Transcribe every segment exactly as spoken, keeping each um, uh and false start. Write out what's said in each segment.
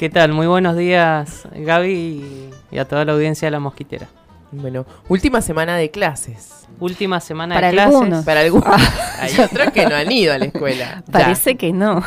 ¿Qué tal? Muy buenos días, Gaby, y, y a toda la audiencia de La Mosquitera. Bueno, última semana de clases. Última semana Para de clases. algunos. Para algunos. Hay otros que no han ido a la escuela. Parece Ya. que no.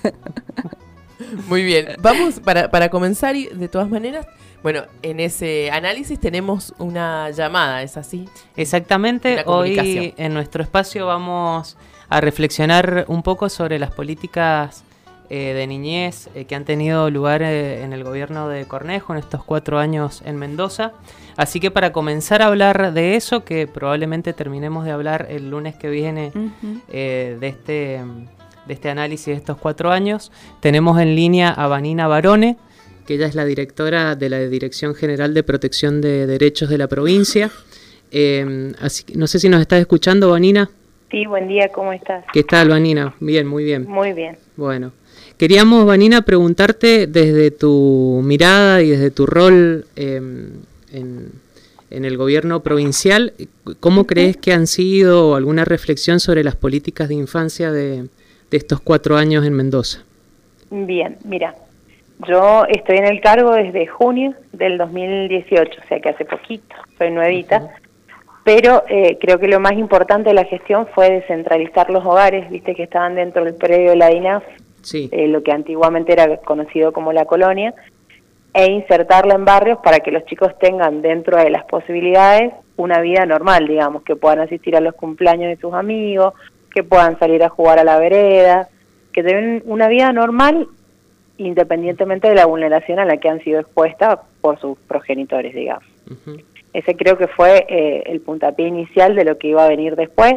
Muy bien. Vamos, para, para comenzar, y de todas maneras, bueno, en ese análisis tenemos una llamada, ¿es así? Exactamente. Una comunicación. Hoy en nuestro espacio vamos a reflexionar un poco sobre las políticas eh, de niñez eh, que han tenido lugar eh, en el gobierno de Cornejo en estos cuatro años en Mendoza. Así que para comenzar a hablar de eso, que probablemente terminemos de hablar el lunes que viene Uh-huh. eh, de este de este análisis de estos cuatro años, tenemos en línea a Vanina Barone, que ella es la directora de la Dirección General de Protección de Derechos de la provincia. Eh, así que no sé si nos estás escuchando, Vanina. Sí, buen día, ¿cómo estás? ¿Qué tal, Vanina? Bien, muy bien. Muy bien. Bueno, queríamos, Vanina, preguntarte desde tu mirada y desde tu rol eh, en, en el gobierno provincial, ¿cómo uh-huh. crees que han sido, o alguna reflexión sobre las políticas de infancia de, de estos cuatro años en Mendoza? Bien, mira, yo estoy en el cargo desde junio del dos mil dieciocho, o sea que hace poquito, soy nuevita, uh-huh. pero eh, creo que lo más importante de la gestión fue descentralizar los hogares, viste que estaban dentro del predio de la D I N A F, sí. eh, lo que antiguamente era conocido como la colonia, e insertarla en barrios para que los chicos tengan dentro de las posibilidades una vida normal, digamos, que puedan asistir a los cumpleaños de sus amigos, que puedan salir a jugar a la vereda, que tengan una vida normal independientemente de la vulneración a la que han sido expuestas por sus progenitores, digamos. Uh-huh. Ese creo que fue eh, el puntapié inicial de lo que iba a venir después.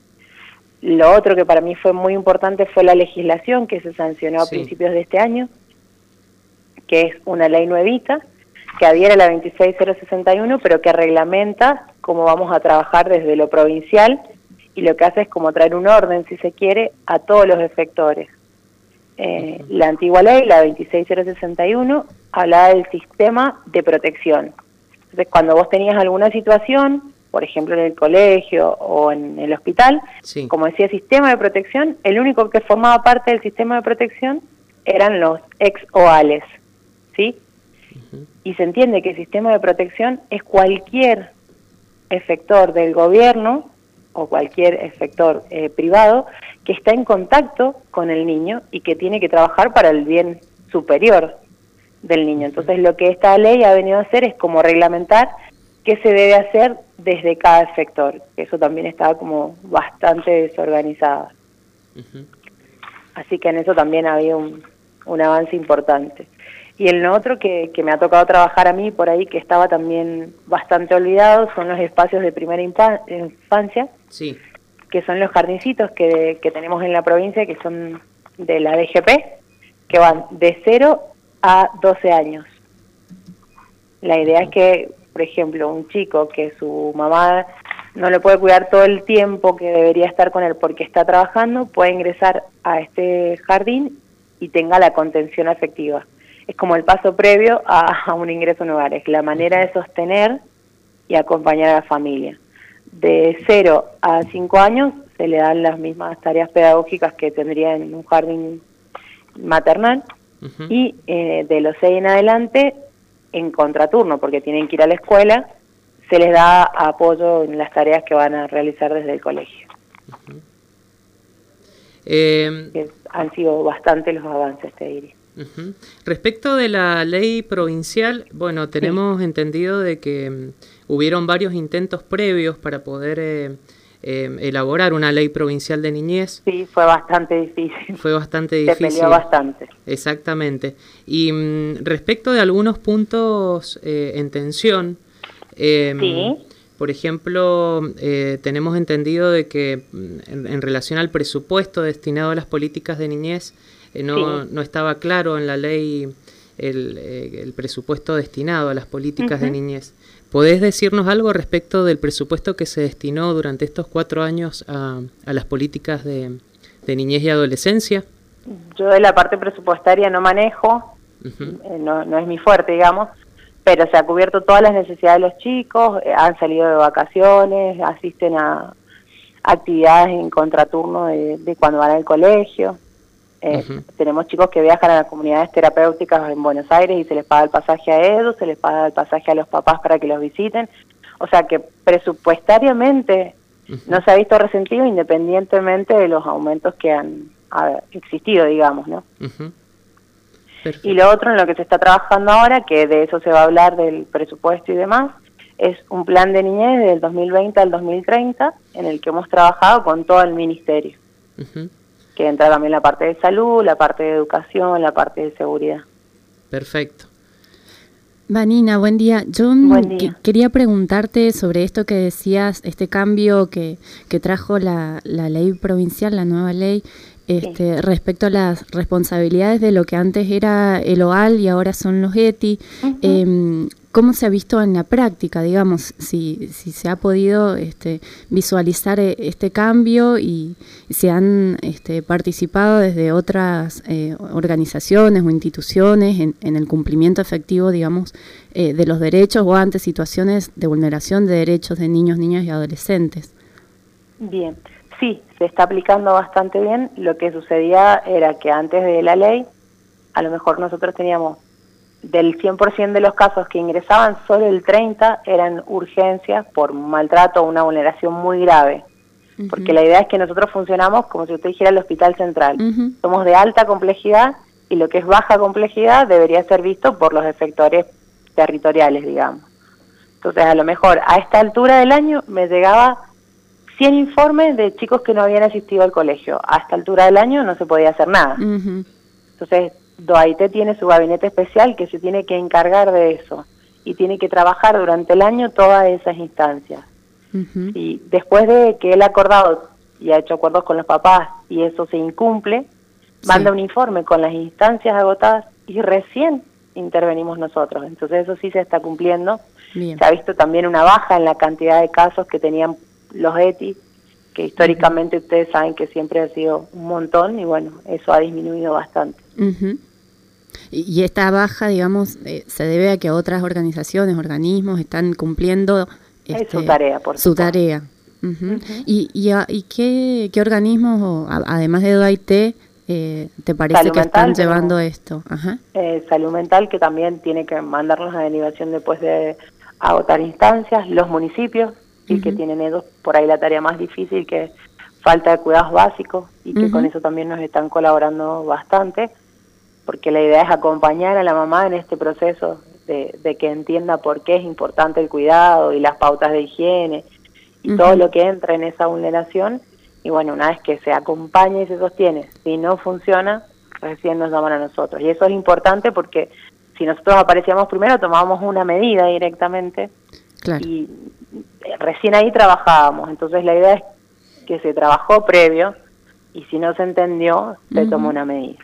Lo otro que para mí fue muy importante fue la legislación que se sancionó sí. a principios de este año, que es una ley nuevita, que adhiere a la veintiséis mil sesenta y uno, pero que reglamenta cómo vamos a trabajar desde lo provincial, y lo que hace es como traer un orden, si se quiere, a todos los efectores. Eh, uh-huh. La antigua ley, la veintiséis mil sesenta y uno, hablaba del sistema de protección. Entonces, cuando vos tenías alguna situación, por ejemplo en el colegio o en el hospital, sí. como decía sistema de protección, el único que formaba parte del sistema de protección eran los ex-OALES, ¿sí? Uh-huh. Y se entiende que el sistema de protección es cualquier efector del gobierno o cualquier efector eh, privado que está en contacto con el niño y que tiene que trabajar para el bien superior del niño. Entonces lo que esta ley ha venido a hacer es como reglamentar qué se debe hacer desde cada efector. Eso también estaba como bastante desorganizado. Uh-huh. Así que en eso también había un, un avance importante. Y el otro que, que me ha tocado trabajar a mí por ahí, que estaba también bastante olvidado, son los espacios de primera infancia, sí. que son los jardincitos que, que tenemos en la provincia, que son de la D G P, que van de cero a doce años. La idea es que, por ejemplo, un chico que su mamá no lo puede cuidar todo el tiempo que debería estar con él porque está trabajando, puede ingresar a este jardín y tenga la contención afectiva. Es como el paso previo a, a un ingreso en hogar, es la manera de sostener y acompañar a la familia. De cero a cinco años se le dan las mismas tareas pedagógicas que tendría en un jardín maternal, uh-huh. y eh, de los seis en adelante, en contraturno, porque tienen que ir a la escuela, se les da apoyo en las tareas que van a realizar desde el colegio. Uh-huh. Eh... Que han sido bastante los avances, te diría. Uh-huh. Respecto de la ley provincial, bueno, tenemos sí. entendido de que um, hubieron varios intentos previos para poder eh, eh, elaborar una ley provincial de niñez. Sí, fue bastante difícil. Fue bastante difícil. Se peleó bastante. Exactamente. Y um, respecto de algunos puntos eh, en tensión, eh, sí. por ejemplo, eh, tenemos entendido de que en, en relación al presupuesto destinado a las políticas de niñez, Eh, no, sí. no estaba claro en la ley el, eh, el presupuesto destinado a las políticas uh-huh. de niñez. ¿Podés decirnos algo respecto del presupuesto que se destinó durante estos cuatro años a, a las políticas de, de niñez y adolescencia? Yo de la parte presupuestaria no manejo, uh-huh. eh, no, no es mi fuerte, digamos, pero se ha cubierto todas las necesidades de los chicos, eh, han salido de vacaciones, asisten a actividades en contraturno de, de cuando van al colegio. Eh, Uh-huh. Tenemos chicos que viajan a las comunidades terapéuticas en Buenos Aires y se les paga el pasaje a ellos, se les paga el pasaje a los papás para que los visiten. O sea que presupuestariamente Uh-huh. no se ha visto resentido independientemente de los aumentos que han ha, existido, digamos, ¿no? Uh-huh. Y lo otro en lo que se está trabajando ahora, que de eso se va a hablar del presupuesto y demás, es un plan de niñez del dos mil veinte al dos mil treinta, en el que hemos trabajado con todo el ministerio, Uh-huh. que entra también la parte de salud, la parte de educación, la parte de seguridad. Perfecto. Vanina, buen día. Yo Buen día. que- quería preguntarte sobre esto que decías, este cambio que, que trajo la, la ley provincial, la nueva ley, este, sí. respecto a las responsabilidades de lo que antes era el O A L y ahora son los E T I. Uh-huh. eh, ¿Cómo se ha visto en la práctica, digamos, si, si se ha podido este, visualizar este cambio y si han este, participado desde otras eh, organizaciones o instituciones en, en el cumplimiento efectivo, digamos, eh, de los derechos o ante situaciones de vulneración de derechos de niños, niñas y adolescentes? Bien, sí, se está aplicando bastante bien. Lo que sucedía era que antes de la ley, a lo mejor nosotros teníamos del cien por ciento de los casos que ingresaban, solo el treinta por ciento eran urgencias por maltrato o una vulneración muy grave. Uh-huh. Porque la idea es que nosotros funcionamos como si usted dijera el hospital central. Uh-huh. Somos de alta complejidad y lo que es baja complejidad debería ser visto por los efectores territoriales, digamos. Entonces, a lo mejor a esta altura del año me llegaba cien informes de chicos que no habían asistido al colegio. A esta altura del año no se podía hacer nada. Uh-huh. Entonces, DOAITE tiene su gabinete especial que se tiene que encargar de eso y tiene que trabajar durante el año todas esas instancias. Uh-huh. Y después de que él ha acordado y ha hecho acuerdos con los papás y eso se incumple, sí. manda un informe con las instancias agotadas y recién intervenimos nosotros. Entonces eso sí se está cumpliendo. Bien. Se ha visto también una baja en la cantidad de casos que tenían los E T I, que históricamente uh-huh. ustedes saben que siempre ha sido un montón y bueno, eso ha disminuido bastante. Uh-huh. Y esta baja, digamos, eh, se debe a que otras organizaciones, organismos están cumpliendo este, es su tarea, por su supuesto. tarea. Uh-huh. Uh-huh. ¿Y, y, y qué, qué organismos, o, a, además de DOAITE, eh, te parece Salud que mental, están llevando pero, esto? Ajá. Eh, Salud Mental, que también tiene que mandarnos a derivación después de agotar instancias, los municipios, y uh-huh. que tienen ellos por ahí la tarea más difícil, que es falta de cuidados básicos, y que uh-huh. con eso también nos están colaborando bastante, porque la idea es acompañar a la mamá en este proceso de, de que entienda por qué es importante el cuidado y las pautas de higiene y uh-huh. todo lo que entra en esa vulneración. Y bueno, una vez que se acompaña y se sostiene, si no funciona, recién nos llaman a nosotros. Y eso es importante porque si nosotros aparecíamos primero, tomábamos una medida directamente claro. y recién ahí trabajábamos. Entonces la idea es que se trabajó previo y si no se entendió, se uh-huh. tomó una medida.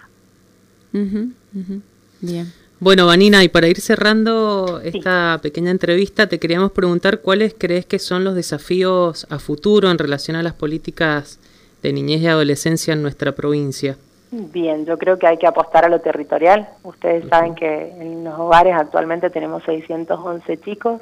Uh-huh, uh-huh. Bien. Bueno, Vanina, y para ir cerrando esta sí. pequeña entrevista, te queríamos preguntar cuáles crees que son los desafíos a futuro en relación a las políticas de niñez y adolescencia en nuestra provincia. Bien, yo creo que hay que apostar a lo territorial. Ustedes uh-huh. saben que en los hogares actualmente tenemos seiscientos once chicos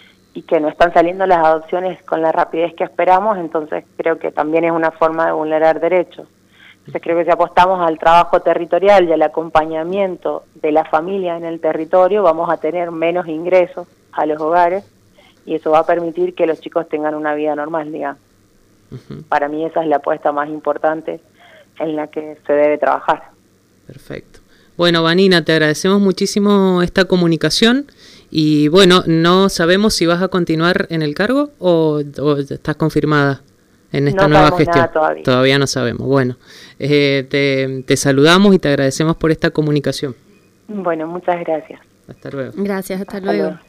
y que no están saliendo las adopciones con la rapidez que esperamos, entonces creo que también es una forma de vulnerar derechos. Entonces creo que si apostamos al trabajo territorial y al acompañamiento de la familia en el territorio, vamos a tener menos ingresos a los hogares y eso va a permitir que los chicos tengan una vida normal, digamos. Uh-huh. Para mí esa es la apuesta más importante en la que se debe trabajar. Perfecto. Bueno, Vanina, te agradecemos muchísimo esta comunicación y bueno, no sabemos si vas a continuar en el cargo o, o estás confirmada en esta no nueva gestión. Todavía. todavía no sabemos. Bueno, eh, te, te saludamos y te agradecemos por esta comunicación. Bueno, muchas gracias. Hasta luego. Gracias, hasta, hasta luego. luego.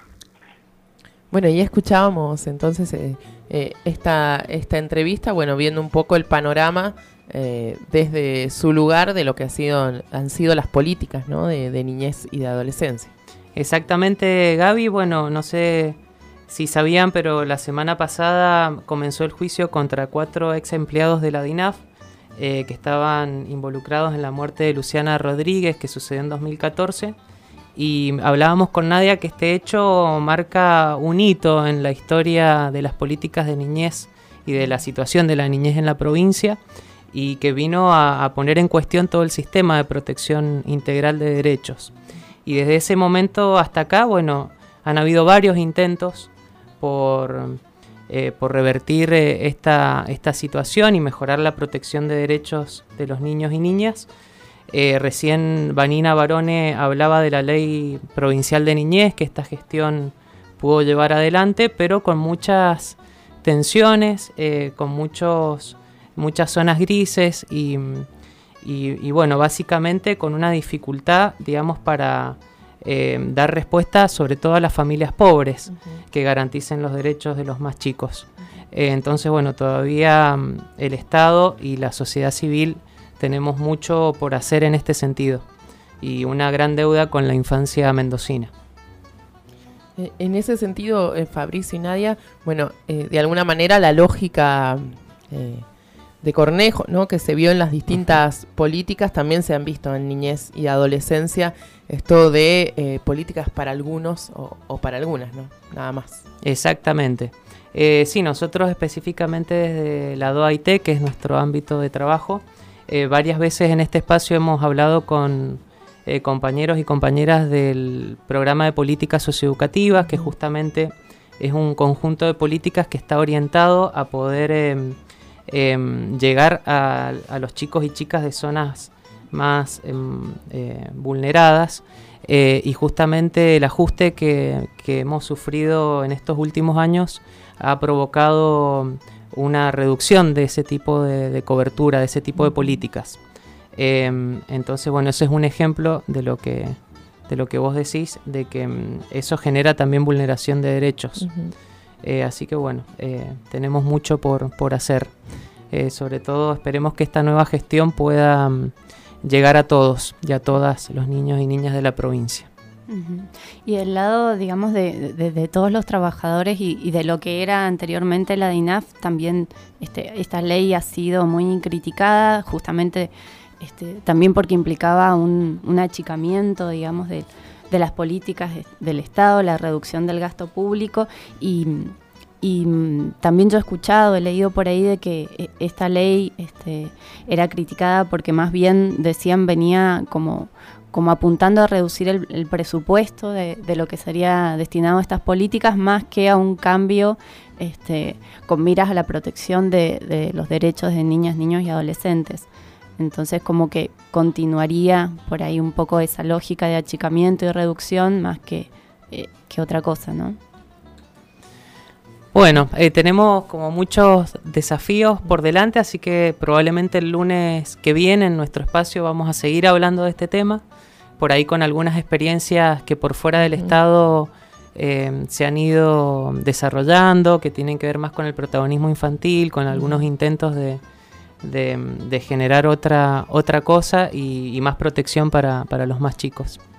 Bueno, ya escuchábamos entonces eh, eh, esta, esta entrevista, bueno, viendo un poco el panorama eh, desde su lugar de lo que ha sido, han sido las políticas, ¿no? de, de niñez y de adolescencia. Exactamente, Gaby. Bueno, no sé si sabían, pero la semana pasada comenzó el juicio contra cuatro ex empleados de la D I N A F eh, que estaban involucrados en la muerte de Luciana Rodríguez, que sucedió en dos mil catorce. Y hablábamos con Nadia que este hecho marca un hito en la historia de las políticas de niñez y de la situación de la niñez en la provincia. y que vino a, a poner en cuestión todo el sistema de protección integral de derechos. Y desde ese momento hasta acá, bueno, han habido varios intentos por, eh, por revertir eh, esta, esta situación y mejorar la protección de derechos de los niños y niñas. Eh, recién Vanina Barone hablaba de la ley provincial de niñez, que esta gestión pudo llevar adelante, pero con muchas tensiones, eh, con muchos, muchas zonas grises y, y, y bueno, básicamente con una dificultad, digamos, para eh, dar respuesta sobre todo a las familias pobres, uh-huh, que garanticen los derechos de los más chicos. Uh-huh. Eh, entonces, bueno, todavía um, el Estado y la sociedad civil tenemos mucho por hacer en este sentido y una gran deuda con la infancia mendocina. En ese sentido, eh, Fabricio y Nadia, bueno, eh, de alguna manera la lógica eh, de Cornejo, ¿no?, que se vio en las distintas uh-huh. políticas, también se han visto en niñez y adolescencia, esto de eh, políticas para algunos o, o para algunas, ¿no? Nada más. Exactamente. Eh, sí, nosotros específicamente desde la D O A I T, que es nuestro ámbito de trabajo, Eh, varias veces en este espacio hemos hablado con eh, compañeros y compañeras del programa de políticas socioeducativas, que justamente es un conjunto de políticas que está orientado a poder eh, eh, llegar a, a los chicos y chicas de zonas más eh, eh, vulneradas, eh, y justamente el ajuste que, que hemos sufrido en estos últimos años ha provocado una reducción de ese tipo de, de cobertura, de ese tipo de políticas. Eh, entonces, bueno, ese es un ejemplo de lo que, de lo que vos decís, de que um, eso genera también vulneración de derechos. Uh-huh. Eh, así que, bueno, eh, tenemos mucho por, por hacer. Eh, sobre todo, esperemos que esta nueva gestión pueda um, llegar a todos y a todas los niños y niñas de la provincia. Uh-huh. Y del lado, digamos, de, de, de todos los trabajadores y, y de lo que era anteriormente la D I N A F, también este, esta ley ha sido muy criticada, justamente este, también porque implicaba un, un achicamiento, digamos, de, de las políticas de, del Estado, la reducción del gasto público y, y también yo he escuchado, he leído por ahí de que esta ley este, era criticada porque más bien decían venía como... como apuntando a reducir el, el presupuesto de, de lo que sería destinado a estas políticas, más que a un cambio este, con miras a la protección de, de los derechos de niñas, niños y adolescentes. Entonces, como que continuaría por ahí un poco esa lógica de achicamiento y reducción más que, eh, que otra cosa, ¿no? Bueno, eh, tenemos como muchos desafíos por delante, así que probablemente el lunes que viene en nuestro espacio vamos a seguir hablando de este tema, por ahí con algunas experiencias que por fuera del uh-huh. Estado eh, se han ido desarrollando, que tienen que ver más con el protagonismo infantil, con algunos uh-huh. intentos de, de, de generar otra, otra cosa y, y más protección para, para los más chicos.